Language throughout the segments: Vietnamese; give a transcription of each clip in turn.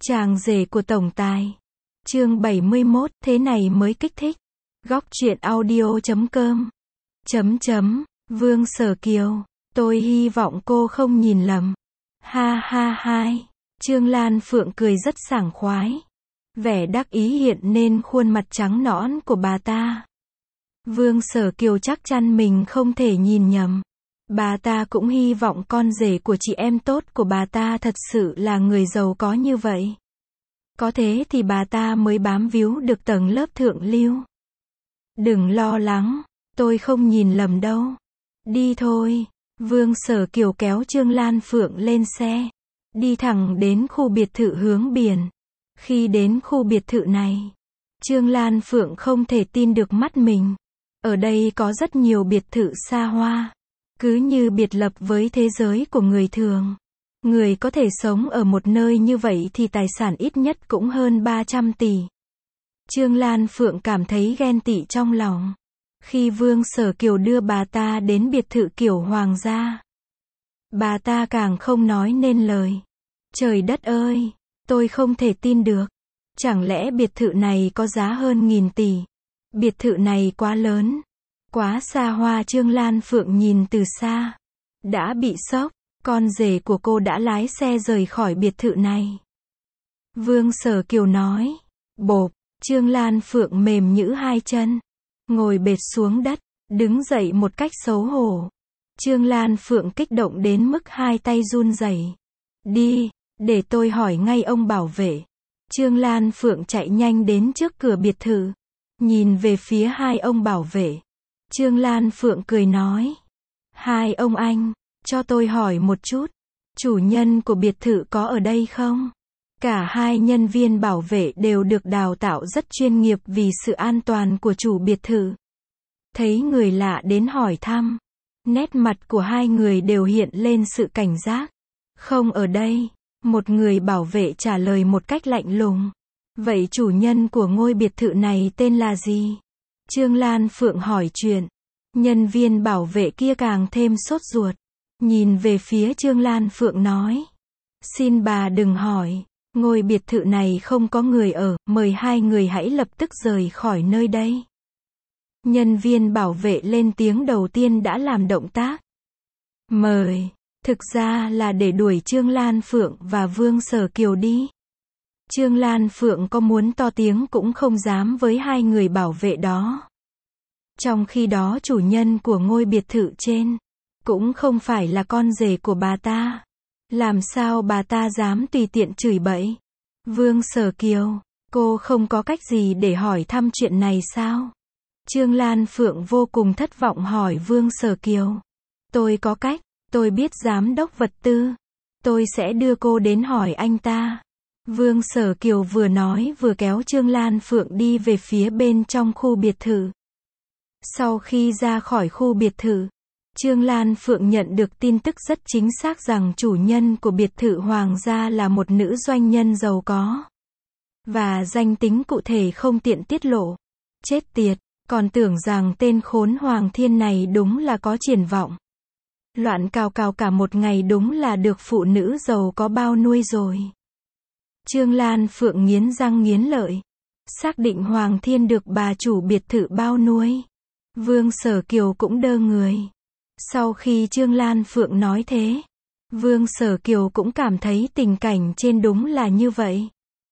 Chàng rể của tổng tài. Chương 71, thế này mới kích thích. Góc truyện audio.com. Vương Sở Kiều. Tôi hy vọng cô không nhìn lầm. Ha ha hai. Trương Lan Phượng cười rất sảng khoái. Vẻ đắc ý hiện lên khuôn mặt trắng nõn của bà ta. Vương Sở Kiều chắc chắn mình không thể nhìn nhầm. Bà ta cũng hy vọng con rể của chị em tốt của bà ta thật sự là người giàu có như vậy. Có thế thì bà ta mới bám víu được tầng lớp thượng lưu. Đừng lo lắng, tôi không nhìn lầm đâu. Đi thôi. Vương Sở Kiều kéo Trương Lan Phượng lên xe. Đi thẳng đến khu biệt thự hướng biển. Khi đến khu biệt thự này, Trương Lan Phượng không thể tin được mắt mình. Ở đây có rất nhiều biệt thự xa hoa. Cứ như biệt lập với thế giới của người thường. Người có thể sống ở một nơi như vậy thì tài sản ít nhất cũng hơn 300 tỷ. Trương Lan Phượng cảm thấy ghen tị trong lòng. Khi Vương Sở Kiều đưa bà ta đến biệt thự kiểu hoàng gia, bà ta càng không nói nên lời. Trời đất ơi, tôi không thể tin được. Chẳng lẽ biệt thự này có giá hơn nghìn tỷ? Biệt thự này quá lớn, quá xa hoa. Trương Lan Phượng nhìn từ xa, đã bị sốc. Con rể của cô đã lái xe rời khỏi biệt thự này. Vương Sở Kiều nói. Bộp, Trương Lan Phượng mềm nhũn hai chân, ngồi bệt xuống đất, đứng dậy một cách xấu hổ. Trương Lan Phượng kích động đến mức hai tay run rẩy. Đi, để tôi hỏi ngay ông bảo vệ. Trương Lan Phượng chạy nhanh đến trước cửa biệt thự, nhìn về phía hai ông bảo vệ. Trương Lan Phượng cười nói. Hai ông anh, cho tôi hỏi một chút, chủ nhân của biệt thự có ở đây không? Cả hai nhân viên bảo vệ đều được đào tạo rất chuyên nghiệp vì sự an toàn của chủ biệt thự. Thấy người lạ đến hỏi thăm, nét mặt của hai người đều hiện lên sự cảnh giác. Không ở đây, một người bảo vệ trả lời một cách lạnh lùng. Vậy chủ nhân của ngôi biệt thự này tên là gì? Trương Lan Phượng hỏi chuyện. Nhân viên bảo vệ kia càng thêm sốt ruột. Nhìn về phía Trương Lan Phượng nói. Xin bà đừng hỏi. Ngôi biệt thự này không có người ở, mời hai người hãy lập tức rời khỏi nơi đây. Nhân viên bảo vệ lên tiếng đầu tiên đã làm động tác. Mời, thực ra là để đuổi Trương Lan Phượng và Vương Sở Kiều đi. Trương Lan Phượng có muốn to tiếng cũng không dám với hai người bảo vệ đó. Trong khi đó chủ nhân của ngôi biệt thự trên cũng không phải là con rể của bà ta. Làm sao bà ta dám tùy tiện chửi bậy? Vương Sở Kiều, cô không có cách gì để hỏi thăm chuyện này sao? Trương Lan Phượng vô cùng thất vọng hỏi Vương Sở Kiều. Tôi có cách, tôi biết giám đốc vật tư. Tôi sẽ đưa cô đến hỏi anh ta. Vương Sở Kiều vừa nói vừa kéo Trương Lan Phượng đi về phía bên trong khu biệt thự. Sau khi ra khỏi khu biệt thự, Trương Lan Phượng nhận được tin tức rất chính xác rằng chủ nhân của biệt thự hoàng gia là một nữ doanh nhân giàu có. Và danh tính cụ thể không tiện tiết lộ. Chết tiệt, còn tưởng rằng tên khốn Hoàng Thiên này đúng là có triển vọng. Loạn cào cào cả một ngày đúng là được phụ nữ giàu có bao nuôi rồi. Trương Lan Phượng nghiến răng nghiến lợi. Xác định Hoàng Thiên được bà chủ biệt thự bao nuôi. Vương Sở Kiều cũng đơ người. Sau khi Trương Lan Phượng nói thế, Vương Sở Kiều cũng cảm thấy tình cảnh trên đúng là như vậy.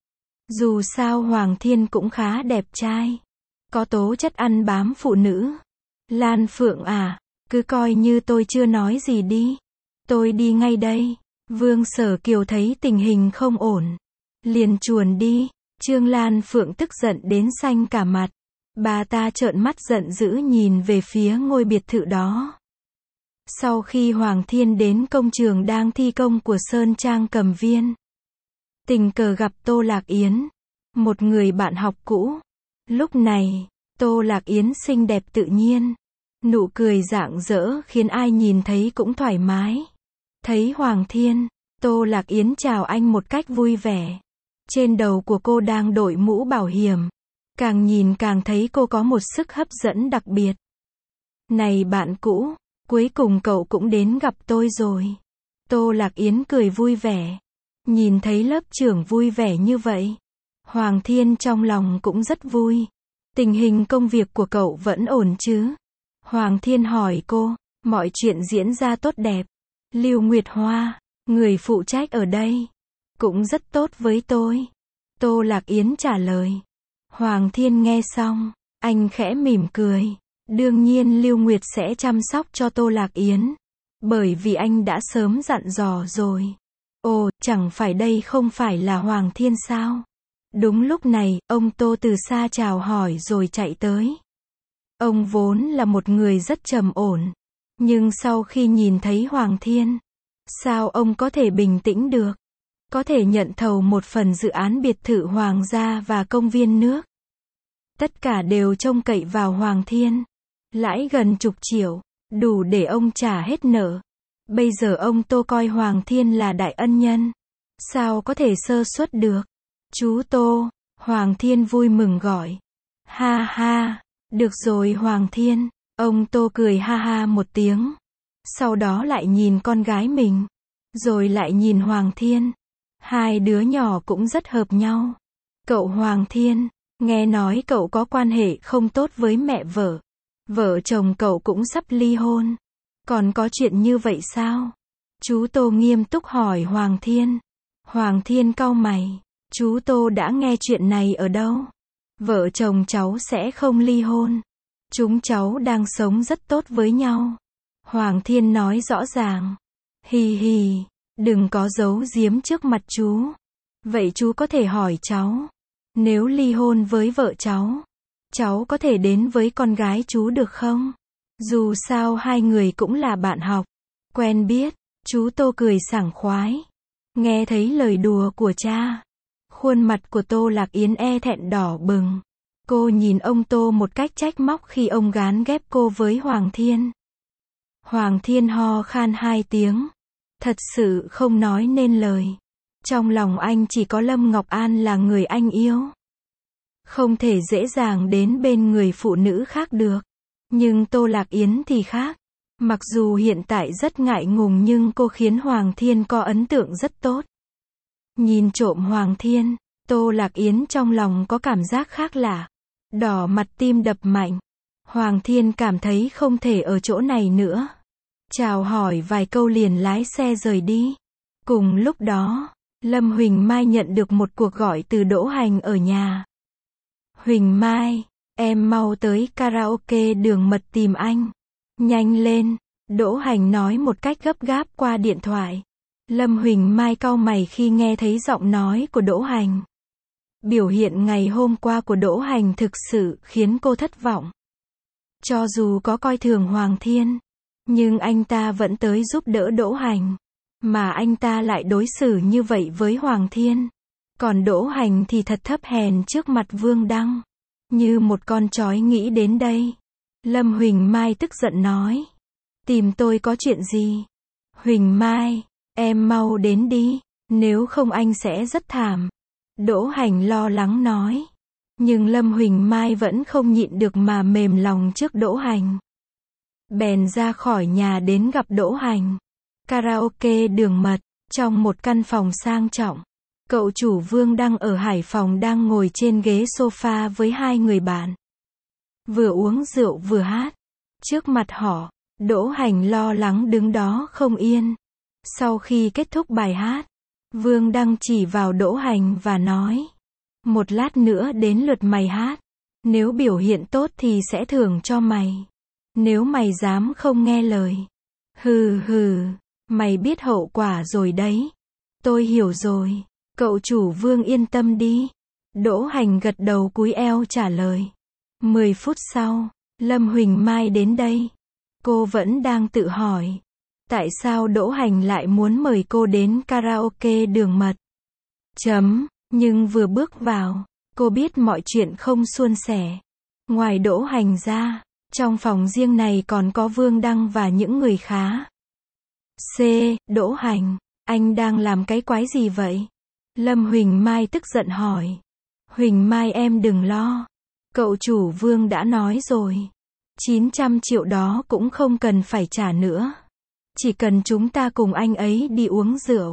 Dù sao Hoàng Thiên cũng khá đẹp trai, có tố chất ăn bám phụ nữ. Lan Phượng à, cứ coi như tôi chưa nói gì đi. Tôi đi ngay đây. Vương Sở Kiều thấy tình hình không ổn, liền chuồn đi. Trương Lan Phượng tức giận đến xanh cả mặt. Bà ta trợn mắt giận dữ nhìn về phía ngôi biệt thự đó. Sau khi Hoàng Thiên đến công trường đang thi công của Sơn Trang Cầm Viên, tình cờ gặp Tô Lạc Yến, một người bạn học cũ. Lúc này, Tô Lạc Yến xinh đẹp tự nhiên, nụ cười rạng rỡ khiến ai nhìn thấy cũng thoải mái. Thấy Hoàng Thiên, Tô Lạc Yến chào anh một cách vui vẻ. Trên đầu của cô đang đội mũ bảo hiểm. Càng nhìn càng thấy cô có một sức hấp dẫn đặc biệt. Này bạn cũ, cuối cùng cậu cũng đến gặp tôi rồi. Tô Lạc Yến cười vui vẻ. Nhìn thấy lớp trưởng vui vẻ như vậy, Hoàng Thiên trong lòng cũng rất vui. Tình hình công việc của cậu vẫn ổn chứ? Hoàng Thiên hỏi cô, mọi chuyện diễn ra tốt đẹp. Lưu Nguyệt Hoa, người phụ trách ở đây, cũng rất tốt với tôi. Tô Lạc Yến trả lời. Hoàng Thiên nghe xong, anh khẽ mỉm cười. Đương nhiên Lưu Nguyệt sẽ chăm sóc cho Tô Lạc Yến, bởi vì anh đã sớm dặn dò rồi. Ồ, chẳng phải đây không phải là Hoàng Thiên sao? Đúng lúc này, ông Tô từ xa chào hỏi rồi chạy tới. Ông vốn là một người rất trầm ổn, nhưng sau khi nhìn thấy Hoàng Thiên, sao ông có thể bình tĩnh được? Có thể nhận thầu một phần dự án biệt thự hoàng gia và công viên nước. Tất cả đều trông cậy vào Hoàng Thiên. Lãi gần chục triệu, đủ để ông trả hết nợ. Bây giờ ông Tô coi Hoàng Thiên là đại ân nhân. Sao có thể sơ suất được? Chú Tô, Hoàng Thiên vui mừng gọi. Ha ha, được rồi Hoàng Thiên. Ông Tô cười ha ha một tiếng. Sau đó lại nhìn con gái mình. Rồi lại nhìn Hoàng Thiên. Hai đứa nhỏ cũng rất hợp nhau. Cậu Hoàng Thiên, nghe nói cậu có quan hệ không tốt với mẹ vợ. Vợ chồng cậu cũng sắp ly hôn. Còn có chuyện như vậy sao? Chú Tô nghiêm túc hỏi Hoàng Thiên. Hoàng Thiên cau mày. Chú Tô đã nghe chuyện này ở đâu? Vợ chồng cháu sẽ không ly hôn. Chúng cháu đang sống rất tốt với nhau. Hoàng Thiên nói rõ ràng. Hì hì, đừng có giấu giếm trước mặt chú. Vậy chú có thể hỏi cháu, nếu ly hôn với vợ cháu có thể đến với con gái chú được không? Dù sao hai người cũng là bạn học, quen biết. Chú Tô cười sảng khoái. Nghe thấy lời đùa của cha, khuôn mặt của Tô Lạc Yến e thẹn đỏ bừng. Cô nhìn ông Tô một cách trách móc khi ông gán ghép cô với Hoàng Thiên. Hoàng Thiên ho khan hai tiếng. Thật sự không nói nên lời. Trong lòng anh chỉ có Lâm Ngọc An là người anh yêu. Không thể dễ dàng đến bên người phụ nữ khác được. Nhưng Tô Lạc Yến thì khác. Mặc dù hiện tại rất ngại ngùng nhưng cô khiến Hoàng Thiên có ấn tượng rất tốt. Nhìn trộm Hoàng Thiên, Tô Lạc Yến trong lòng có cảm giác khác lạ. Đỏ mặt tim đập mạnh. Hoàng Thiên cảm thấy không thể ở chỗ này nữa. Chào hỏi vài câu liền lái xe rời đi. Cùng lúc đó, Lâm Huỳnh Mai nhận được một cuộc gọi từ Đỗ Hành ở nhà. Huỳnh Mai, em mau tới karaoke Đường Mật tìm anh. Nhanh lên, Đỗ Hành nói một cách gấp gáp qua điện thoại. Lâm Huỳnh Mai cau mày khi nghe thấy giọng nói của Đỗ Hành. Biểu hiện ngày hôm qua của Đỗ Hành thực sự khiến cô thất vọng. Cho dù có coi thường Hoàng Thiên, nhưng anh ta vẫn tới giúp đỡ Đỗ Hành. Mà anh ta lại đối xử như vậy với Hoàng Thiên. Còn Đỗ Hành thì thật thấp hèn trước mặt Vương Đăng. Như một con chói nghĩ đến đây. Lâm Huỳnh Mai tức giận nói. Tìm tôi có chuyện gì? Huỳnh Mai, em mau đến đi. Nếu không anh sẽ rất thảm. Đỗ Hành lo lắng nói. Nhưng Lâm Huỳnh Mai vẫn không nhịn được mà mềm lòng trước Đỗ Hành. Bèn ra khỏi nhà đến gặp Đỗ Hành. Karaoke Đường Mật, trong một căn phòng sang trọng. Cậu chủ Vương Đăng ở Hải Phòng đang ngồi trên ghế sofa với hai người bạn. Vừa uống rượu vừa hát. Trước mặt họ, Đỗ Hành lo lắng đứng đó không yên. Sau khi kết thúc bài hát, Vương Đăng chỉ vào Đỗ Hành và nói. Một lát nữa đến lượt mày hát. Nếu biểu hiện tốt thì sẽ thưởng cho mày. Nếu mày dám không nghe lời. Hừ hừ, mày biết hậu quả rồi đấy. Tôi hiểu rồi. Cậu chủ Vương yên tâm đi. Đỗ Hành gật đầu cúi eo trả lời. 10 phút sau, Lâm Huỳnh Mai đến đây. Cô vẫn đang tự hỏi. Tại sao Đỗ Hành lại muốn mời cô đến karaoke Đường Mật? Nhưng vừa bước vào, cô biết mọi chuyện không suôn sẻ. Ngoài Đỗ Hành ra, trong phòng riêng này còn có Vương Đăng và những người khác. Đỗ Hành, anh đang làm cái quái gì vậy? Lâm Huỳnh Mai tức giận hỏi. Huỳnh Mai em đừng lo. Cậu chủ Vương đã nói rồi. 900 triệu đó cũng không cần phải trả nữa. Chỉ cần chúng ta cùng anh ấy đi uống rượu.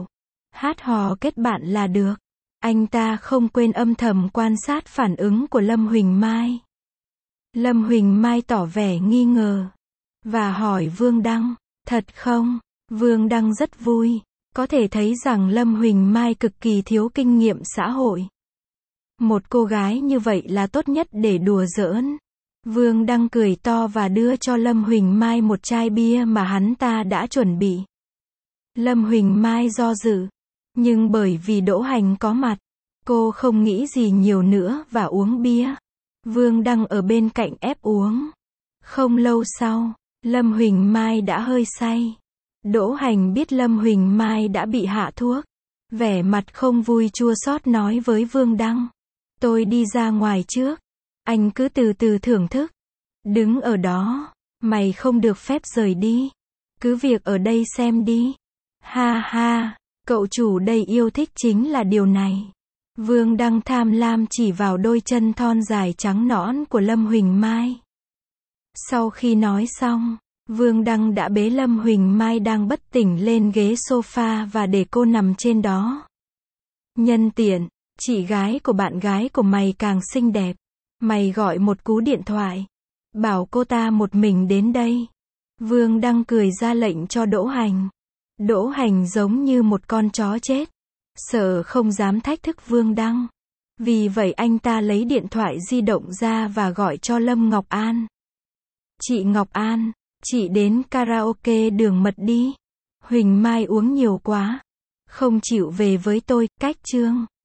Hát hò kết bạn là được. Anh ta không quên âm thầm quan sát phản ứng của Lâm Huỳnh Mai. Lâm Huỳnh Mai tỏ vẻ nghi ngờ và hỏi Vương Đăng, thật không? Vương Đăng rất vui, có thể thấy rằng Lâm Huỳnh Mai cực kỳ thiếu kinh nghiệm xã hội. Một cô gái như vậy là tốt nhất để đùa giỡn. Vương Đăng cười to và đưa cho Lâm Huỳnh Mai một chai bia mà hắn ta đã chuẩn bị. Lâm Huỳnh Mai do dự, nhưng bởi vì Đỗ Hành có mặt, cô không nghĩ gì nhiều nữa và uống bia. Vương Đăng ở bên cạnh ép uống. Không lâu sau, Lâm Huỳnh Mai đã hơi say. Đỗ Hành biết Lâm Huỳnh Mai đã bị hạ thuốc. Vẻ mặt không vui chua xót nói với Vương Đăng. Tôi đi ra ngoài trước. Anh cứ từ từ thưởng thức. Đứng ở đó. Mày không được phép rời đi. Cứ việc ở đây xem đi. Ha ha, cậu chủ đây yêu thích chính là điều này. Vương Đăng tham lam chỉ vào đôi chân thon dài trắng nõn của Lâm Huỳnh Mai. Sau khi nói xong, Vương Đăng đã bế Lâm Huỳnh Mai đang bất tỉnh lên ghế sofa và để cô nằm trên đó. Nhân tiện, chị gái của bạn gái của mày càng xinh đẹp. Mày gọi một cú điện thoại. Bảo cô ta một mình đến đây. Vương Đăng cười ra lệnh cho Đỗ Hành. Đỗ Hành giống như một con chó chết. Sợ không dám thách thức Vương Đăng. Vì vậy anh ta lấy điện thoại di động ra và gọi cho Lâm Ngọc An. Chị Ngọc An, chị đến karaoke Đường Mật đi. Huỳnh Mai uống nhiều quá. Không chịu về với tôi, cách chương.